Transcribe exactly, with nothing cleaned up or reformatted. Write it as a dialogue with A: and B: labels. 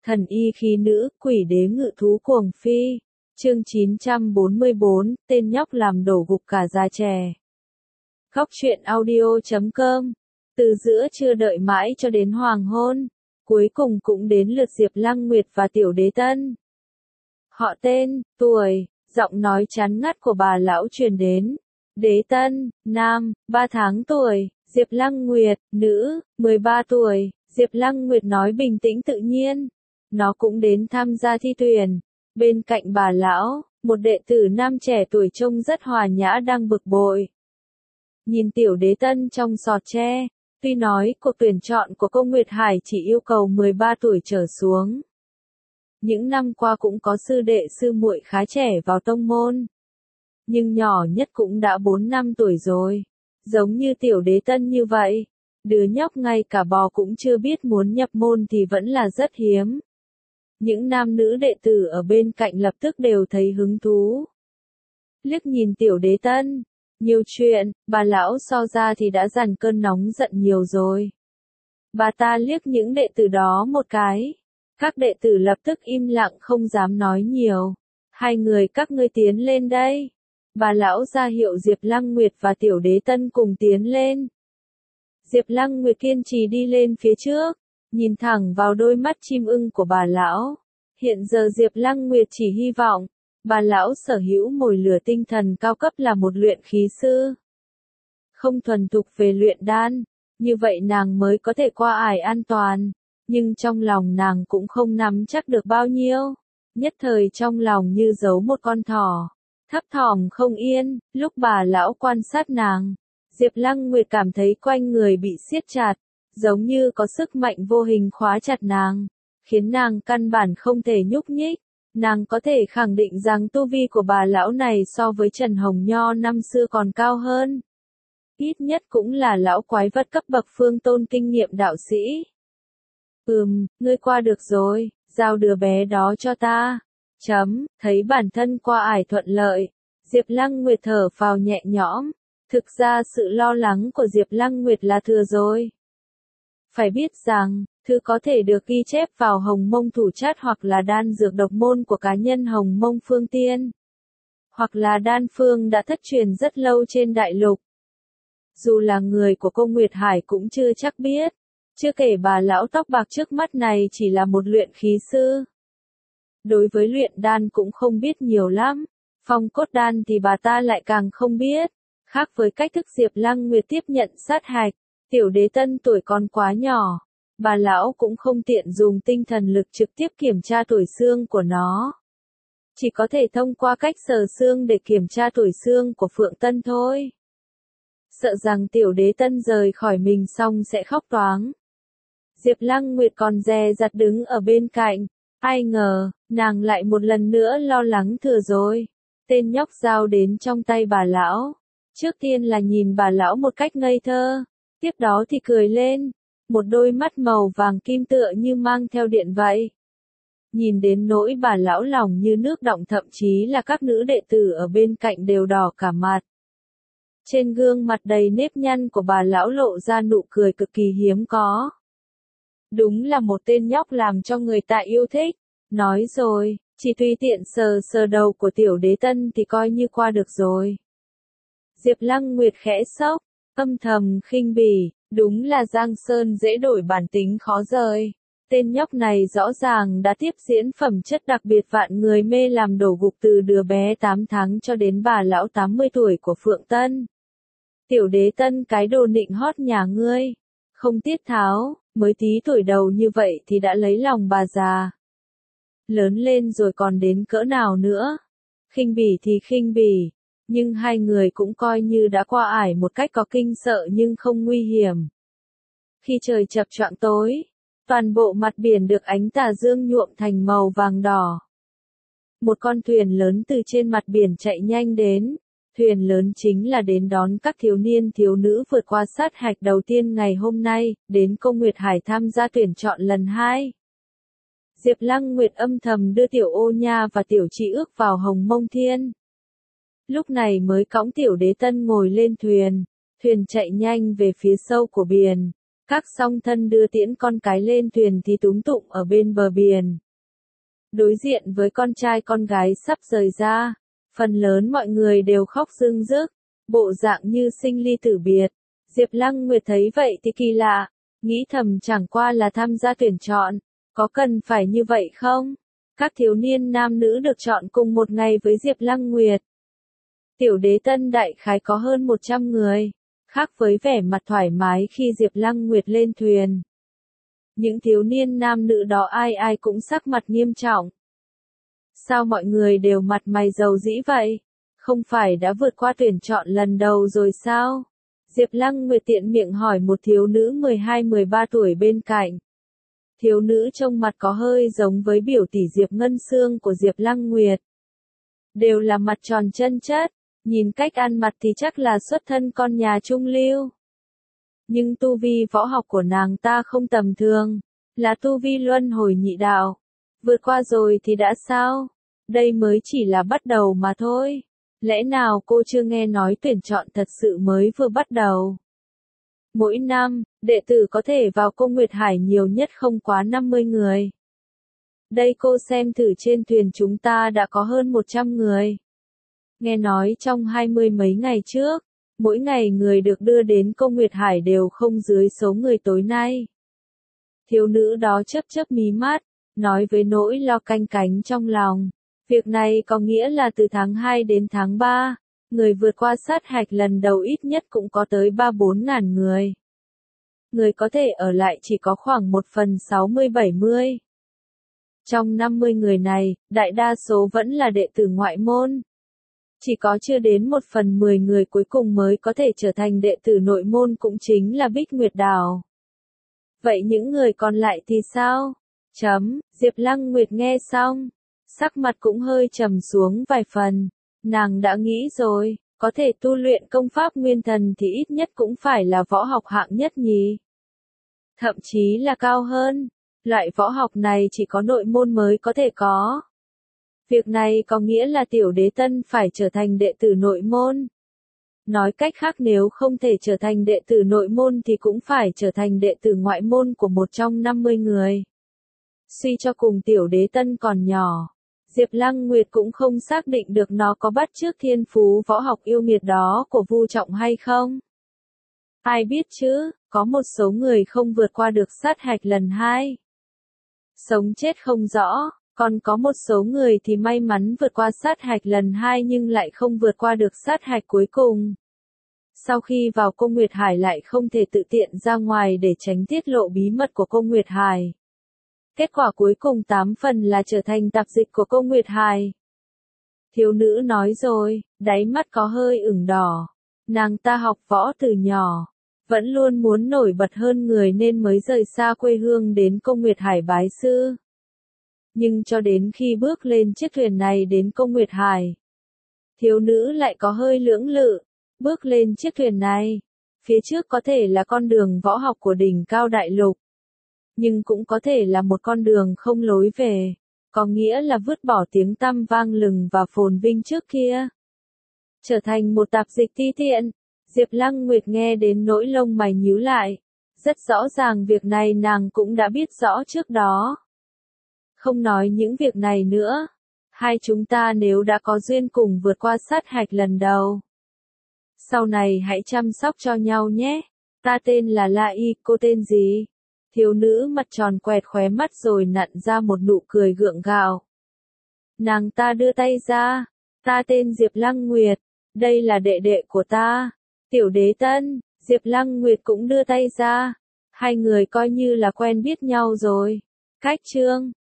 A: Thần y khí nữ, quỷ đế ngự thú cuồng phi. Chương chín trăm bốn mươi bốn, tên nhóc làm đổ gục cả già trẻ. Góc truyện audio chấm com. Từ giữa trưa đợi mãi cho đến hoàng hôn, cuối cùng cũng đến lượt Diệp Lăng Nguyệt và Tiểu Đế Tân. Họ tên, tuổi, giọng nói chán ngắt của bà lão truyền đến. Đế Tân, nam, ba tháng tuổi, Diệp Lăng Nguyệt, nữ, mười ba tuổi. Diệp Lăng Nguyệt nói bình tĩnh tự nhiên. Nó cũng đến tham gia thi tuyển. Bên cạnh bà lão, một đệ tử nam trẻ tuổi trông rất hòa nhã đang bực bội. Nhìn Tiểu Đế Tân trong sọt tre, tuy nói cuộc tuyển chọn của cô Nguyệt Hải chỉ yêu cầu mười ba tuổi trở xuống. Những năm qua cũng có sư đệ sư muội khá trẻ vào tông môn. Nhưng nhỏ nhất cũng đã bốn năm tuổi rồi. Giống như Tiểu Đế Tân như vậy, đứa nhóc ngay cả bò cũng chưa biết muốn nhập môn thì vẫn là rất hiếm. Những nam nữ đệ tử ở bên cạnh lập tức đều thấy hứng thú. Liếc nhìn Tiểu Đế Tân, nhiều chuyện, bà lão so ra thì đã dằn cơn nóng giận nhiều rồi. Bà ta liếc những đệ tử đó một cái. Các đệ tử lập tức im lặng không dám nói nhiều. Hai người các ngươi tiến lên đây. Bà lão ra hiệu Diệp Lăng Nguyệt và Tiểu Đế Tân cùng tiến lên. Diệp Lăng Nguyệt kiên trì đi lên phía trước, nhìn thẳng vào đôi mắt chim ưng của bà lão. Hiện giờ Diệp Lăng Nguyệt chỉ hy vọng, bà lão sở hữu mồi lửa tinh thần cao cấp là một luyện khí sư. Không thuần thục về luyện đan, như vậy nàng mới có thể qua ải an toàn, nhưng trong lòng nàng cũng không nắm chắc được bao nhiêu. Nhất thời trong lòng như giấu một con thỏ, thấp thỏm không yên. Lúc bà lão quan sát nàng, Diệp Lăng Nguyệt cảm thấy quanh người bị siết chặt, giống như có sức mạnh vô hình khóa chặt nàng, khiến nàng căn bản không thể nhúc nhích. Nàng có thể khẳng định rằng tu vi của bà lão này so với Trần Hồng Nho năm xưa còn cao hơn. Ít nhất cũng là lão quái vật cấp bậc phương tôn kinh nghiệm đạo sĩ. Ừm, ngươi qua được rồi, giao đứa bé đó cho ta. Chấm, thấy bản thân qua ải thuận lợi, Diệp Lăng Nguyệt thở phào nhẹ nhõm. Thực ra sự lo lắng của Diệp Lăng Nguyệt là thừa rồi. Phải biết rằng, thư có thể được ghi chép vào Hồng Mông Thủ Chát hoặc là đan dược độc môn của cá nhân Hồng Mông Phương Tiên. Hoặc là đan phương đã thất truyền rất lâu trên đại lục. Dù là người của cô Nguyệt Hải cũng chưa chắc biết. Chưa kể bà lão tóc bạc trước mắt này chỉ là một luyện khí sư. Đối với luyện đan cũng không biết nhiều lắm. Phong cốt đan thì bà ta lại càng không biết. Khác với cách thức Diệp Lăng Nguyệt tiếp nhận sát hạch, Tiểu Đế Tân tuổi còn quá nhỏ. Bà lão cũng không tiện dùng tinh thần lực trực tiếp kiểm tra tuổi xương của nó. Chỉ có thể thông qua cách sờ xương để kiểm tra tuổi xương của Phượng Tân thôi. Sợ rằng Tiểu Đế Tân rời khỏi mình xong sẽ khóc toáng. Diệp Lăng Nguyệt còn dè dặt đứng ở bên cạnh. Ai ngờ, nàng lại một lần nữa lo lắng thừa rồi. Tên nhóc giao đến trong tay bà lão. Trước tiên là nhìn bà lão một cách ngây thơ. Tiếp đó thì cười lên. Một đôi mắt màu vàng kim tựa như mang theo điện vậy. Nhìn đến nỗi bà lão lòng như nước đọng, thậm chí là các nữ đệ tử ở bên cạnh đều đỏ cả mặt. Trên gương mặt đầy nếp nhăn của bà lão lộ ra nụ cười cực kỳ hiếm có. Đúng là một tên nhóc làm cho người ta yêu thích. Nói rồi, chỉ tùy tiện sờ sờ đầu của Tiểu Đế Tân thì coi như qua được rồi. Diệp Lăng Nguyệt khẽ sốc, âm thầm khinh bỉ, đúng là Giang Sơn dễ đổi bản tính khó rời. Tên nhóc này rõ ràng đã tiếp diễn phẩm chất đặc biệt vạn người mê làm đổ gục từ đứa bé tám tháng cho đến bà lão tám mươi tuổi của Phượng Tân. Tiểu Đế Tân, cái đồ nịnh hót nhà ngươi, không tiết tháo, mới tí tuổi đầu như vậy thì đã lấy lòng bà già. Lớn lên rồi còn đến cỡ nào nữa? Khinh bỉ thì khinh bỉ, nhưng hai người cũng coi như đã qua ải một cách có kinh sợ nhưng không nguy hiểm. Khi trời chập choạng tối, toàn bộ mặt biển được ánh tà dương nhuộm thành màu vàng đỏ. Một con thuyền lớn từ trên mặt biển chạy nhanh đến. Thuyền lớn chính là đến đón các thiếu niên thiếu nữ vượt qua sát hạch đầu tiên ngày hôm nay, đến cô Nguyệt Hải tham gia tuyển chọn lần hai. Diệp Lăng Nguyệt âm thầm đưa Tiểu Ô Nha và Tiểu Tri Ước vào Hồng Mông Thiên. Lúc này mới cõng Tiểu Đế Tân ngồi lên thuyền. Thuyền chạy nhanh về phía sâu của biển. Các song thân đưa tiễn con cái lên thuyền thì túm tụm ở bên bờ biển. Đối diện với con trai con gái sắp rời ra, phần lớn mọi người đều khóc rưng rức, bộ dạng như sinh ly tử biệt. Diệp Lăng Nguyệt thấy vậy thì kỳ lạ, nghĩ thầm chẳng qua là tham gia tuyển chọn, có cần phải như vậy không? Các thiếu niên nam nữ được chọn cùng một ngày với Diệp Lăng Nguyệt. Tiểu đế tân đại khái có hơn một trăm người, khác với vẻ mặt thoải mái khi Diệp Lăng Nguyệt lên thuyền. Những thiếu niên nam nữ đó ai ai cũng sắc mặt nghiêm trọng. Sao mọi người đều mặt mày rầu rĩ vậy? Không phải đã vượt qua tuyển chọn lần đầu rồi sao? Diệp Lăng Nguyệt tiện miệng hỏi một thiếu nữ mười hai mười ba tuổi bên cạnh. Thiếu nữ trông mặt có hơi giống với biểu tỷ Diệp Ngân Sương của Diệp Lăng Nguyệt. Đều là mặt tròn chân chất, nhìn cách ăn mặc thì chắc là xuất thân con nhà trung lưu. Nhưng tu vi võ học của nàng ta không tầm thường, là tu vi luân hồi nhị đạo. Vượt qua rồi thì đã sao? Đây mới chỉ là bắt đầu mà thôi. Lẽ nào cô chưa nghe nói tuyển chọn thật sự mới vừa bắt đầu? Mỗi năm, đệ tử có thể vào Cung Nguyệt Hải nhiều nhất không quá năm mươi người. Đây cô xem thử trên thuyền chúng ta đã có hơn một trăm người. Nghe nói trong hai mươi mấy ngày trước, mỗi ngày người được đưa đến Cung Nguyệt Hải đều không dưới số người tối nay. Thiếu nữ đó chớp chớp mí mắt, nói với nỗi lo canh cánh trong lòng. Việc này có nghĩa là từ tháng hai đến tháng ba, người vượt qua sát hạch lần đầu ít nhất cũng có tới ba bốn ngàn người. Người có thể ở lại chỉ có khoảng một phần sáu mươi bảy mươi. Trong năm mươi người này, đại đa số vẫn là đệ tử ngoại môn. Chỉ có chưa đến một phần mười người cuối cùng mới có thể trở thành đệ tử nội môn cũng chính là Bích Nguyệt Đảo. Vậy những người còn lại thì sao? Chấm, Diệp Lăng Nguyệt nghe xong, sắc mặt cũng hơi trầm xuống vài phần. Nàng đã nghĩ rồi, có thể tu luyện công pháp nguyên thần thì ít nhất cũng phải là võ học hạng nhất nhỉ. Thậm chí là cao hơn. Loại võ học này chỉ có nội môn mới có thể có. Việc này có nghĩa là tiểu đế tân phải trở thành đệ tử nội môn. Nói cách khác nếu không thể trở thành đệ tử nội môn thì cũng phải trở thành đệ tử ngoại môn của một trong năm mươi người. Suy cho cùng tiểu đế tân còn nhỏ. Diệp Lăng Nguyệt cũng không xác định được nó có bắt chước thiên phú võ học yêu nghiệt đó của Vu Trọng hay không. Ai biết chứ, có một số người không vượt qua được sát hạch lần hai. Sống chết không rõ, còn có một số người thì may mắn vượt qua sát hạch lần hai nhưng lại không vượt qua được sát hạch cuối cùng. Sau khi vào Cung Nguyệt Hải lại không thể tự tiện ra ngoài để tránh tiết lộ bí mật của Cung Nguyệt Hải. Kết quả cuối cùng tám phần là trở thành tạp dịch của Cung Nguyệt Hải. Thiếu nữ nói rồi, đáy mắt có hơi ửng đỏ. Nàng ta học võ từ nhỏ, vẫn luôn muốn nổi bật hơn người nên mới rời xa quê hương đến Cung Nguyệt Hải bái sư. Nhưng cho đến khi bước lên chiếc thuyền này đến Cung Nguyệt Hải, thiếu nữ lại có hơi lưỡng lự. Bước lên chiếc thuyền này, phía trước có thể là con đường võ học của đỉnh cao đại lục, nhưng cũng có thể là một con đường không lối về, có nghĩa là vứt bỏ tiếng tăm vang lừng và phồn vinh trước kia. Trở thành một tạp dịch ti tiện, Diệp Lăng Nguyệt nghe đến nỗi lông mày nhíu lại. Rất rõ ràng việc này nàng cũng đã biết rõ trước đó. Không nói những việc này nữa. Hai chúng ta nếu đã có duyên cùng vượt qua sát hạch lần đầu, sau này hãy chăm sóc cho nhau nhé. Ta tên là La Y, cô tên gì? Thiếu nữ mặt tròn quẹt khóe mắt rồi nặn ra một nụ cười gượng gạo. Nàng ta đưa tay ra. Ta tên Diệp Lăng Nguyệt. Đây là đệ đệ của ta. Tiểu đế tân. Diệp Lăng Nguyệt cũng đưa tay ra. Hai người coi như là quen biết nhau rồi. Cách chương